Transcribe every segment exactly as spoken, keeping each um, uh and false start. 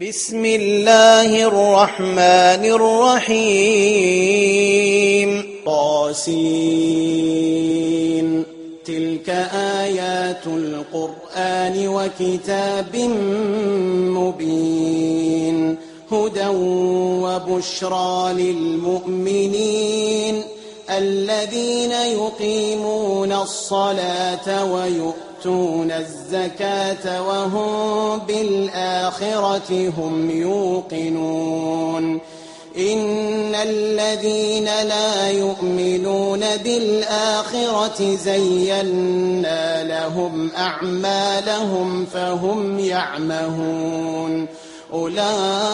بسم الله الرحمن الرحيم طاسين تلك آيات القرآن وكتاب مبين هدى وبشرى للمؤمنين الذين يقيمون الصلاة ويؤتون الزكاة وهم بالآخرة هم يوقنون إن الذين لا يؤمنون بالآخرة زينا لهم أعمالهم فهم يعمهون أولئك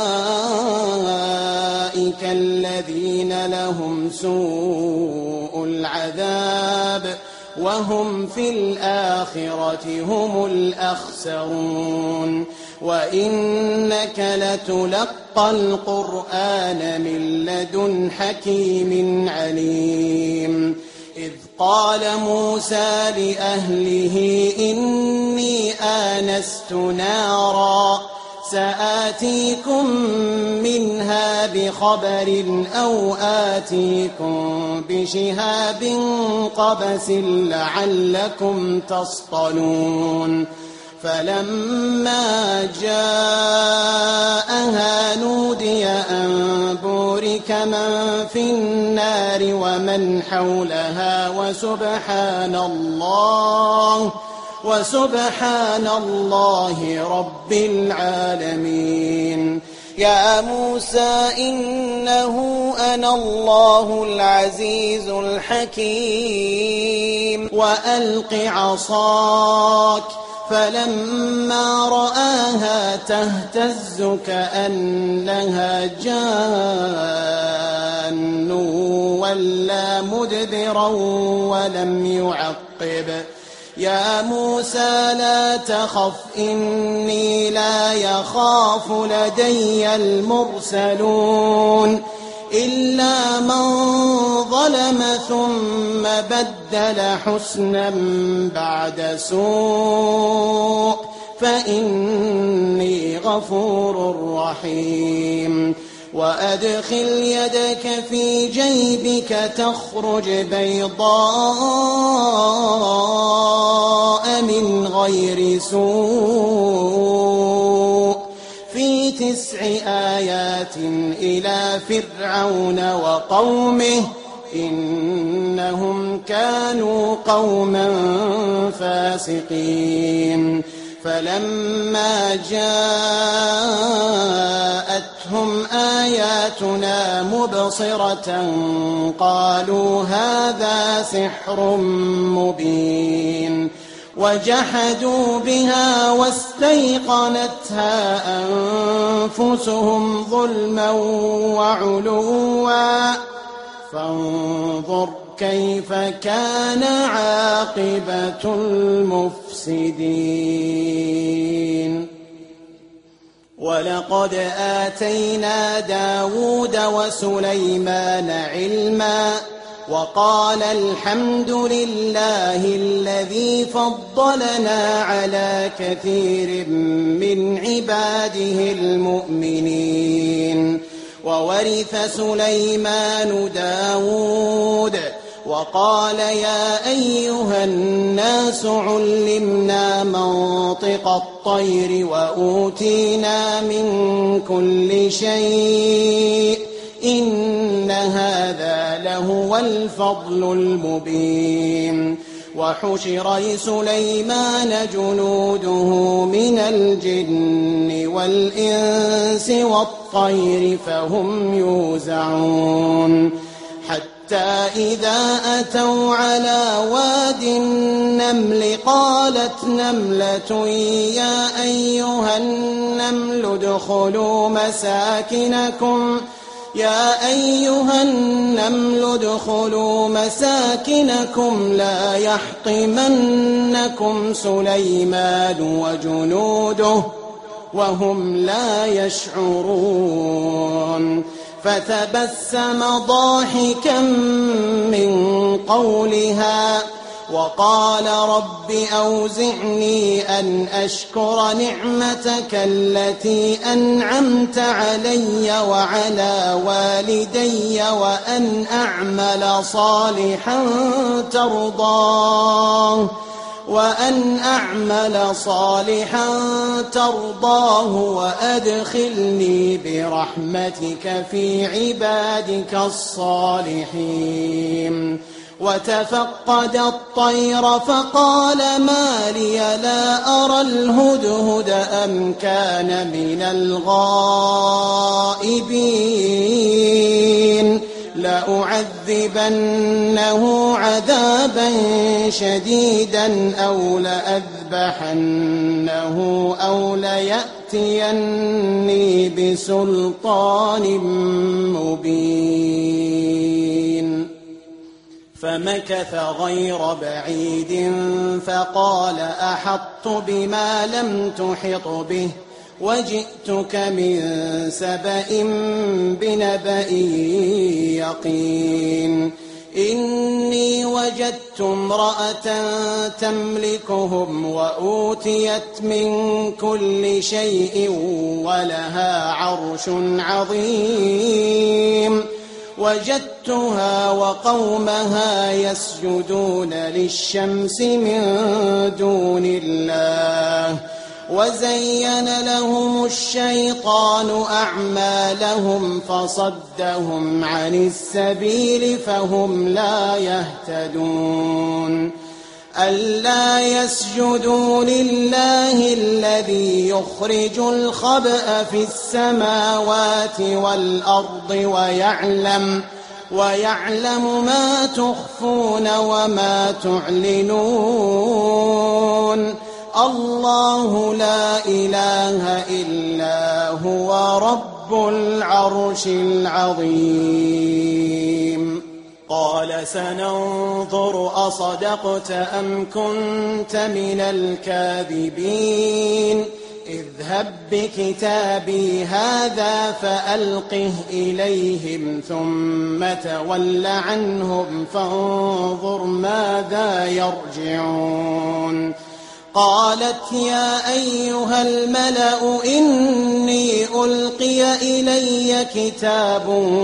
الذين لهم سوء العذاب وهم في الآخرة هم الأخسرون وإنك لتلقى القرآن من لدن حكيم عليم إذ قال موسى لأهله إني آنست نارا سآتيكم منها بخبر أو آتيكم بشهاب قبس لعلكم تصطلون فلما جاءها نودي أن بورك من في النار ومن حولها وسبحان الله وسبحان الله رب العالمين يا موسى إنه أنا الله العزيز الحكيم وألق عصاك فلما رآها تهتز كأنها جان ولا مدبرا ولم يعقب يا موسى لا تخف إني لا يخاف لدي المرسلون إلا من ظلم ثم بدل حسنا بعد سوء فإني غفور رحيم وأدخل يدك في جيبك تخرج بيضاء من غير سوء في تسع آيات إلى فرعون وقومه إنهم كانوا قوما فاسقين فلما جاءتهم آياتنا مبصرة قالوا هذا سحر مبين وجحدوا بها واستيقنتها أنفسهم ظلما وعلوا فانظر كيف كان عاقبة المفسدين ولقد آتينا داود وسليمان علما وقال الحمد لله الذي فضلنا على كثير من عباده المؤمنين وورث سليمان داود وقال يا أيها الناس علمنا منطق الطير وأوتينا من كل شيء إن هذا لهو الفضل المبين وحشر لسليمان جنوده من الجن والإنس والطير فهم يوزعون حتى إذا أتوا على واد النمل قالت نملة يا أيها النمل ادخلوا مساكنكم يا أيها النمل ادخلوا مساكنكم لا يحطمنكم سليمان وجنوده وهم لا يشعرون فتبسم ضاحكا من قولها وقال رب أوزعني أن أشكر نعمتك التي أنعمت علي وعلى والدي وأن أعمل صالحا ترضاه وأن أعمل صالحا ترضاه وأدخلني برحمتك في عبادك الصالحين. وتفقد الطير فقال ما لي لا أرى الهدهد أم كان من الغائبين لأعذبنه عذابا شديدا أو لأذبحنه أو ليأتيني بسلطان مبين. فمكث غير بعيد فقال أحطت بما لم تحط به وجئتك من سبأ بنبأ يقين. إني وجدت امرأة تملكهم وأوتيت من كل شيء ولها عرش عظيم. وجدتها وقومها يسجدون للشمس من دون الله وزين لهم الشيطان أعمالهم فصدهم عن السبيل فهم لا يهتدون. ألا يسجدوا لله الذي يخرج الخبأ في السماوات والأرض ويعلم ويعلم ما تخفون وما تعلنون. الله لا إله إلا هو رب العرش العظيم. قال سننظر أصدقت أم كنت من الكاذبين. اذهب بكتابي هذا فألقه إليهم ثم تول عنهم فانظر ماذا يرجعون. قالت يا أيها الملأ إني ألقي إلي كتاب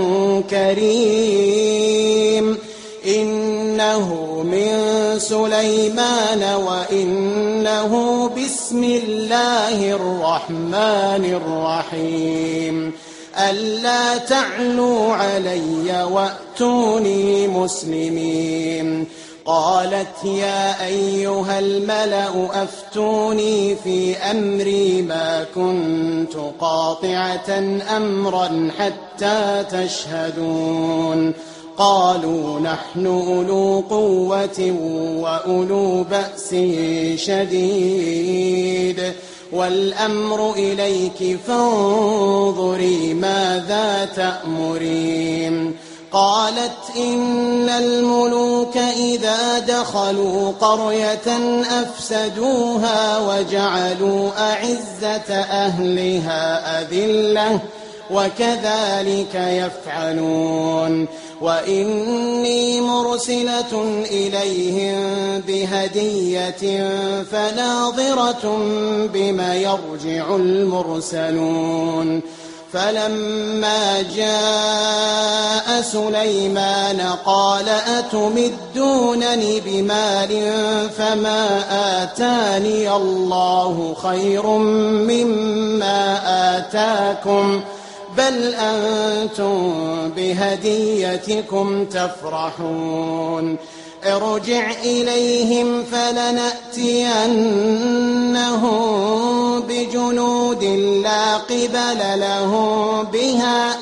كريم إنه من سليمان وإنه بسم الله الرحمن الرحيم. ألا تعلوا علي وأتوني مسلمين. قالت يا أيها الملأ أفتوني في أمري ما كنت قاطعة أمرا حتى تشهدون. قالوا نحن أولو قوة وأولو بأس شديد والأمر إليك فانظري ماذا تأمرين. قالت إن الملوك إذا دخلوا قرية أفسدوها وجعلوا أعزة أهلها أذلة وكذلك يفعلون. وإني مرسلة إليهم بهدية فناظرة بما يرجع المرسلون. فلما جاء سليمان قال أتمدونني بمال فما آتاني الله خير مما آتاكم بل أنتم بهديتكم تفرحون. ارجع إليهم فلنأتينهم بجنود لا قبل لهم بها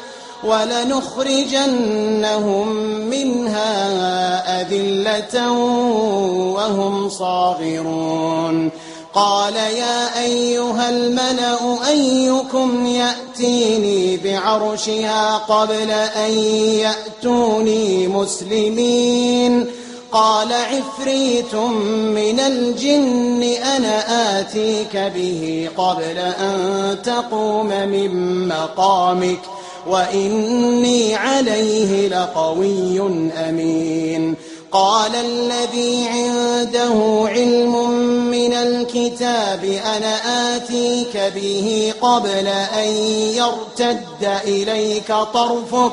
ولنخرجنهم منها أذلة وهم صاغرون. قال يا أيها الملأ أيكم يأتيني بعرشها قبل أن يأتوني مسلمين. قال عفريت من الجن أنا آتيك به قبل أن تقوم من مقامك وإني عليه لقوي أمين. قال الذي عنده علم من الكتاب أنا آتيك به قبل أن يرتد إليك طرفك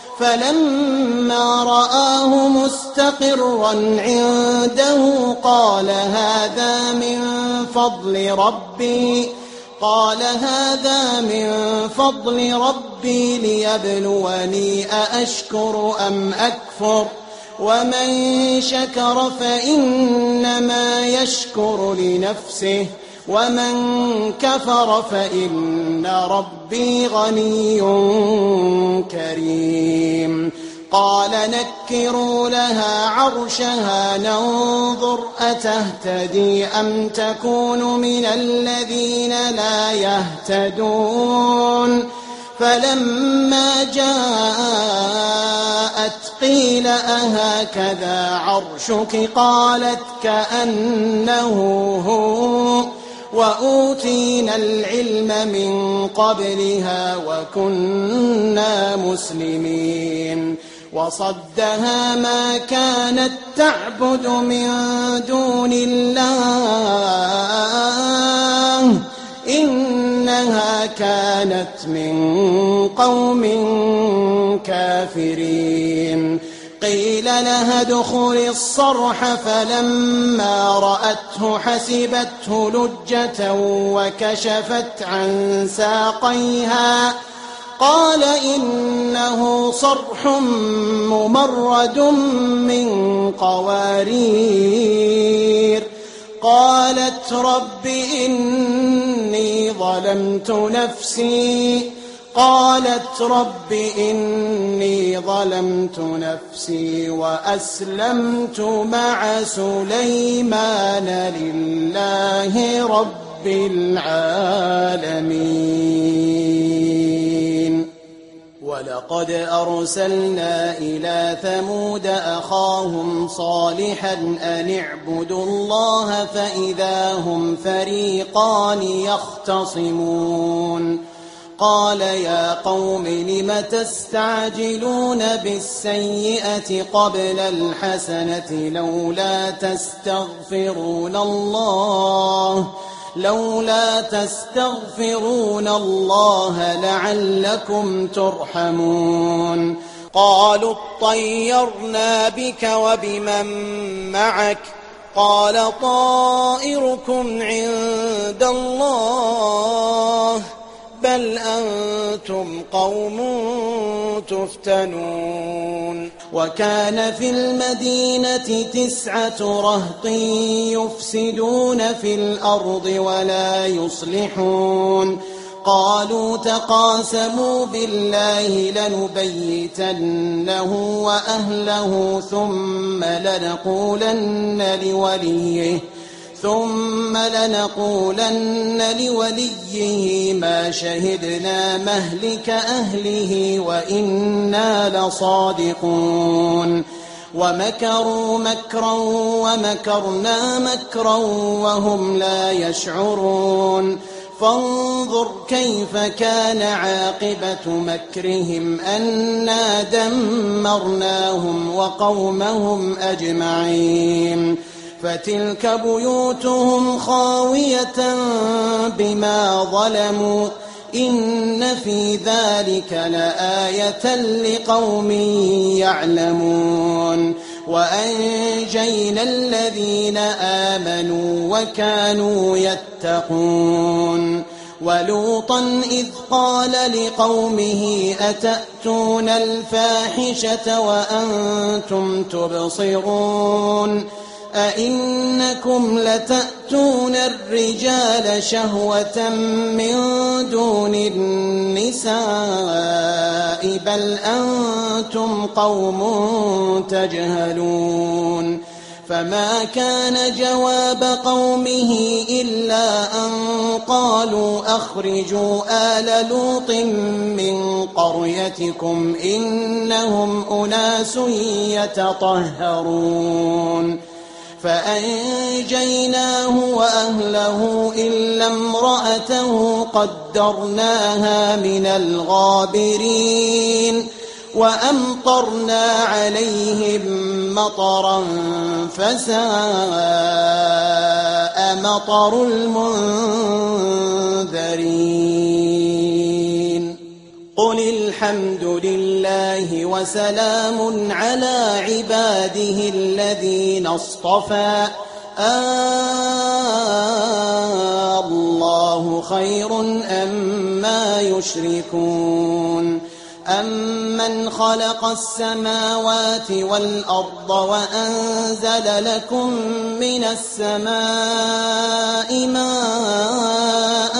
فلما رآه مستقرا عنده قال هذا من فضل ربي قال هذا من فضل ربي ليبلوني أأشكر أم أكفر ومن شكر فإنما يشكر لنفسه ومن كفر فإن ربي غني كريم قال نكروا لها عرشها ننظر أتهتدي أم تكون من الذين لا يهتدون فلما جاءت قيل أهكذا عرشك قالت كأنه هو وأوتينا العلم من قبلها وكنا مسلمين وصدها ما كانت تعبد من دون الله إنها كانت من قوم كافرين قيل لها ادخل الصرح فلما رأته حسبته لجة وكشفت عن ساقيها قال إنه صرح ممرد من قوارير قالت رب إني ظلمت نفسي قالت رب إني ظلمت نفسي وأسلمت مع سليمان لله رب العالمين ولقد أرسلنا إلى ثمود أخاهم صالحا أن اعبدوا الله فإذا هم فريقان يختصمون قال يا قوم لم تستعجلون بالسيئة قبل الحسنة لولا تستغفرون الله لولا تستغفرون الله لعلكم ترحمون قالوا اطيرنا بك وبمن معك قال طائركم عند الله بل أنتم قوم تفتنون وكان في المدينة تسعة رهط يفسدون في الأرض ولا يصلحون قالوا تقاسموا بالله لنبيتنه وأهله ثم لنقولن لوليه ثم لنقولن لوليه ما شهدنا مهلك أهله وإنا لصادقون ومكروا مكرا ومكرنا مكرا وهم لا يشعرون فانظر كيف كان عاقبة مكرهم أنا دمرناهم وقومهم أجمعين فتلك بيوتهم خاوية بما ظلموا إن في ذلك لآية لقوم يعلمون وأنجينا الذين آمنوا وكانوا يتقون ولوطا إذ قال لقومه أتأتون الفاحشة وأنتم تبصرون أئنكم لتأتون الرجال شهوة من دون النساء بل أنتم قوم تجهلون فما كان جواب قومه إلا أن قالوا أخرجوا آل لوط من قريتكم إنهم أناس يتطهرون فأنجيناه وأهله إلا امرأته قدرناها من الغابرين وأمطرنا عليهم مطرا فساء مطر المنذرين قل الحمد لله وسلام على عباده الذين اصطفى آه الله خير أما يشركون أمن خلق السماوات والأرض وأنزل لكم من السماء ماء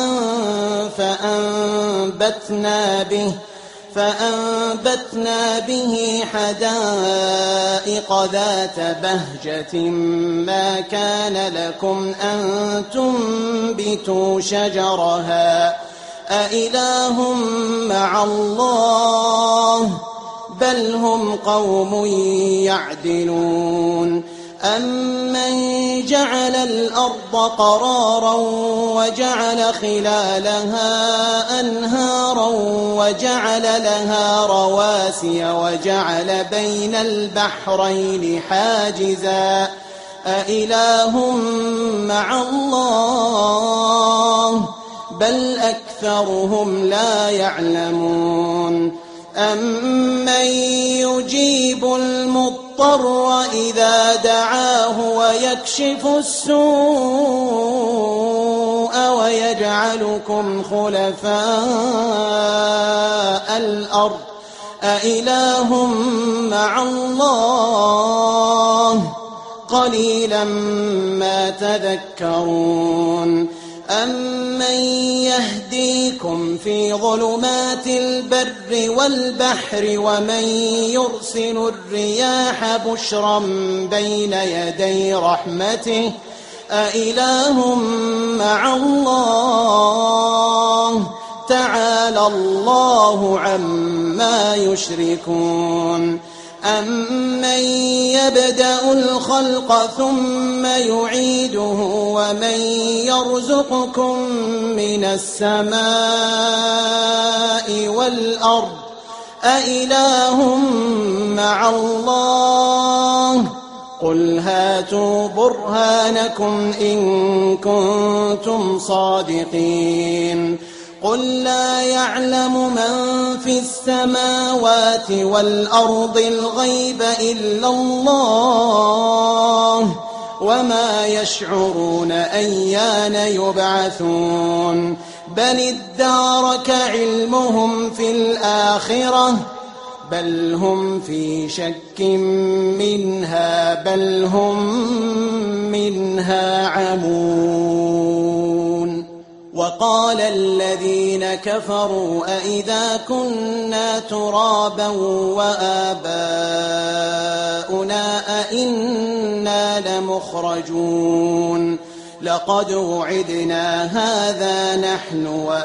فأنبتنا به فأنبتنا به حدائق ذات بهجة ما كان لكم أن تنبتوا شجرها أإله مع الله بل هم قوم يعدلون أمن جعل الأرض قرارا وجعل خلالها أنهارا وجعل لها رواسي وجعل بين البحرين حاجزا أإله مع الله بل أكثرهم لا يعلمون أمن يجيب المضطر إذا دعاه ويكشف السوء ويجعلكم خلفاء الأرض أإله مع الله قليلا ما تذكرون أمن يهديكم في ظلمات البر والبحر ومن يرسل الرياح بشرا بين يدي رحمته أإله مع الله تعالى الله عما يشركون أمن يبدأ الخلق ثم يعيده ومن يرزقكم من السماء والأرض أإله مع الله قل هاتوا برهانكم إن كنتم صادقين قل لا يعلم من في السماوات والأرض الغيب إلا الله وما يشعرون أيان يبعثون بل ادارك علمهم في الآخرة بل هم في شك منها بل هم منها عمون وقال الذين كفروا أئذا كنا ترابا وآباؤنا أئنا لمخرجون لقد وعدنا هذا نحن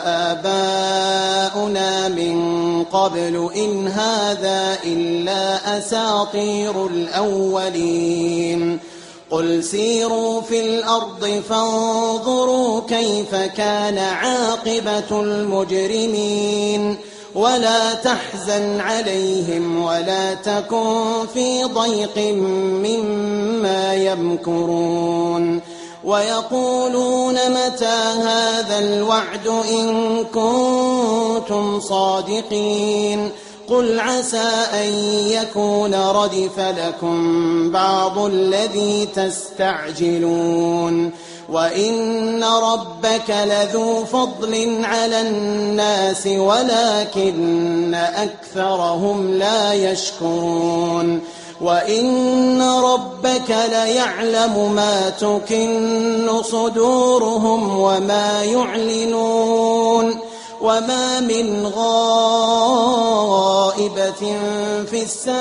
وآباؤنا من قبل إن هذا إلا أساطير الأولين قل سيروا في الأرض فانظروا كيف كان عاقبة المجرمين ولا تحزن عليهم ولا تكن في ضيق مما يمكرون ويقولون متى هذا الوعد إن كنتم صادقين قل عسى أن يكون ردف لكم بعض الذي تستعجلون وإن ربك لذو فضل على الناس ولكن أكثرهم لا يشكرون وإن ربك ليعلم ما تكن صدورهم وما يعلنون وما من غائبة في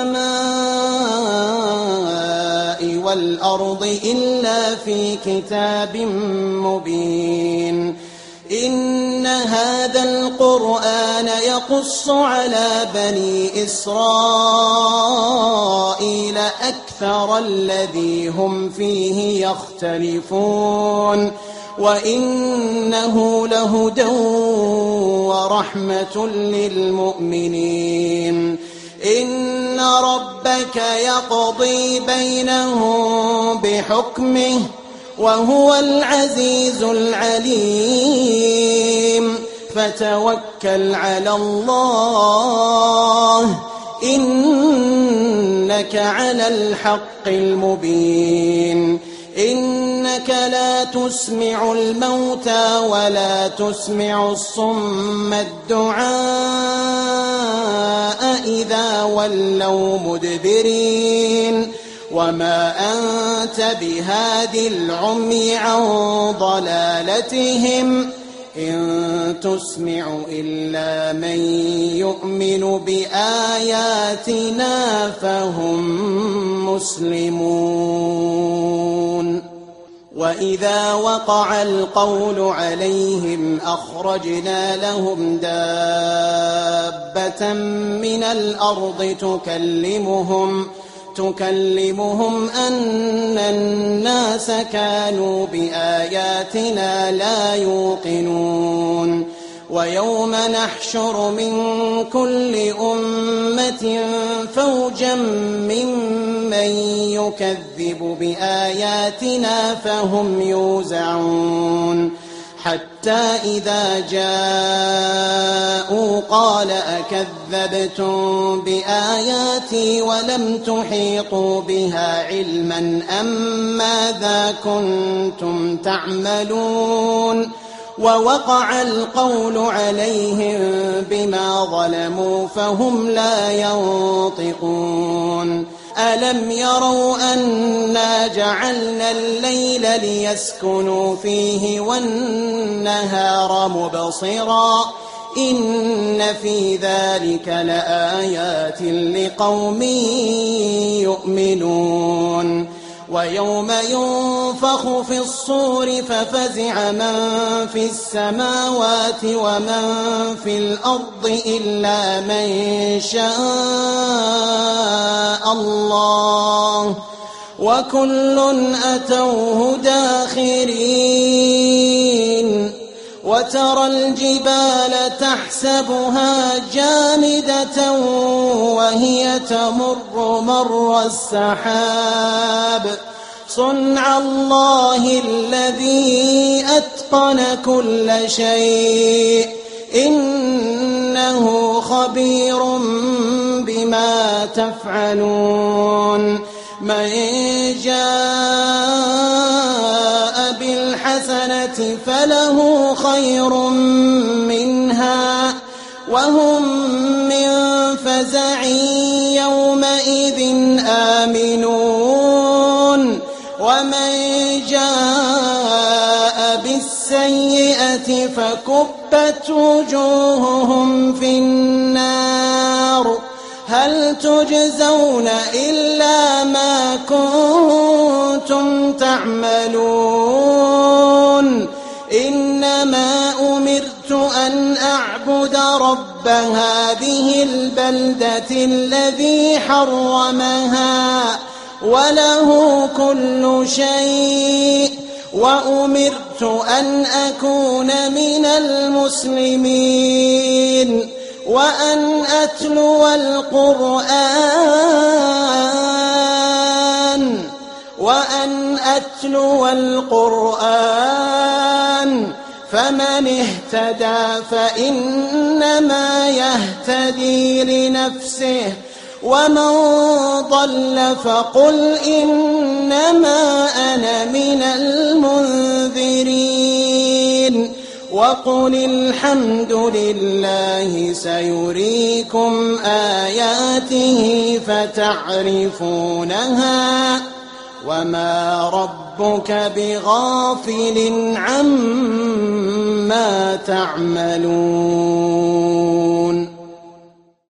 السماء والأرض إلا في كتاب مبين إن هذا القرآن يقص على بني إسرائيل أكثر الذي هم فيه يختلفون وإنه لهدى ورحمة للمؤمنين إن ربك يقضي بينهم بحكمه وهو العزيز العليم فتوكل على الله إنك على الحق المبين إنك لا تسمع الموتى ولا تسمع الصم الدعاء إذا ولوا مدبرين وما أنت بهاد العمي عن ضلالتهم إن تسمع إلا من يؤمن بآياتنا فهم مسلمون وإذا وقع القول عليهم أخرجنا لهم دابة من الأرض تكلمهم تكلمهم أن الناس كانوا بآياتنا لا يوقنون ويوم نحشر من كل أمة فوجا ممن يكذب بآياتنا فهم يوزعون حتى إذا جاءوا قال أكذبتم بآياتي ولم تحيطوا بها علما أم ماذا كنتم تعملون ووقع القول عليهم بما ظلموا فهم لا ينطقون ألم يروا أنا جعلنا الليل ليسكنوا فيه والنهار مبصرا إن في ذلك لآيات لقوم يؤمنون ويوم ينفخ في الصور ففزع من في السماوات ومن في الأرض إلا من شاء الله وكل أتوه داخرين وترى الجبال تحسبها جامدة وهي تمر مر السحاب صنع الله الذي أتقن كل شيء إنه خبير بما تفعلون من جاء بالحسنة فله خير منها وهم من فزع يومئذ آمنون ومن جاء بالسيئة فكبت وجوههم في النار هل تجزون إلا ما كنتم تعملون إنما أمرت أن أعبد رب هذه البلدة الذي حرمها وله كل شيء وأمرت أن أكون من المسلمين وأن أتلو القرآن وأن أتلو القرآن فمن اهتدى فإنما يهتدي لنفسه ومن ضل فقل إنما أنا من المنذرين وقل الحمد لله سيريكم آياته فتعرفونها وما ربك بغافل عما تعملون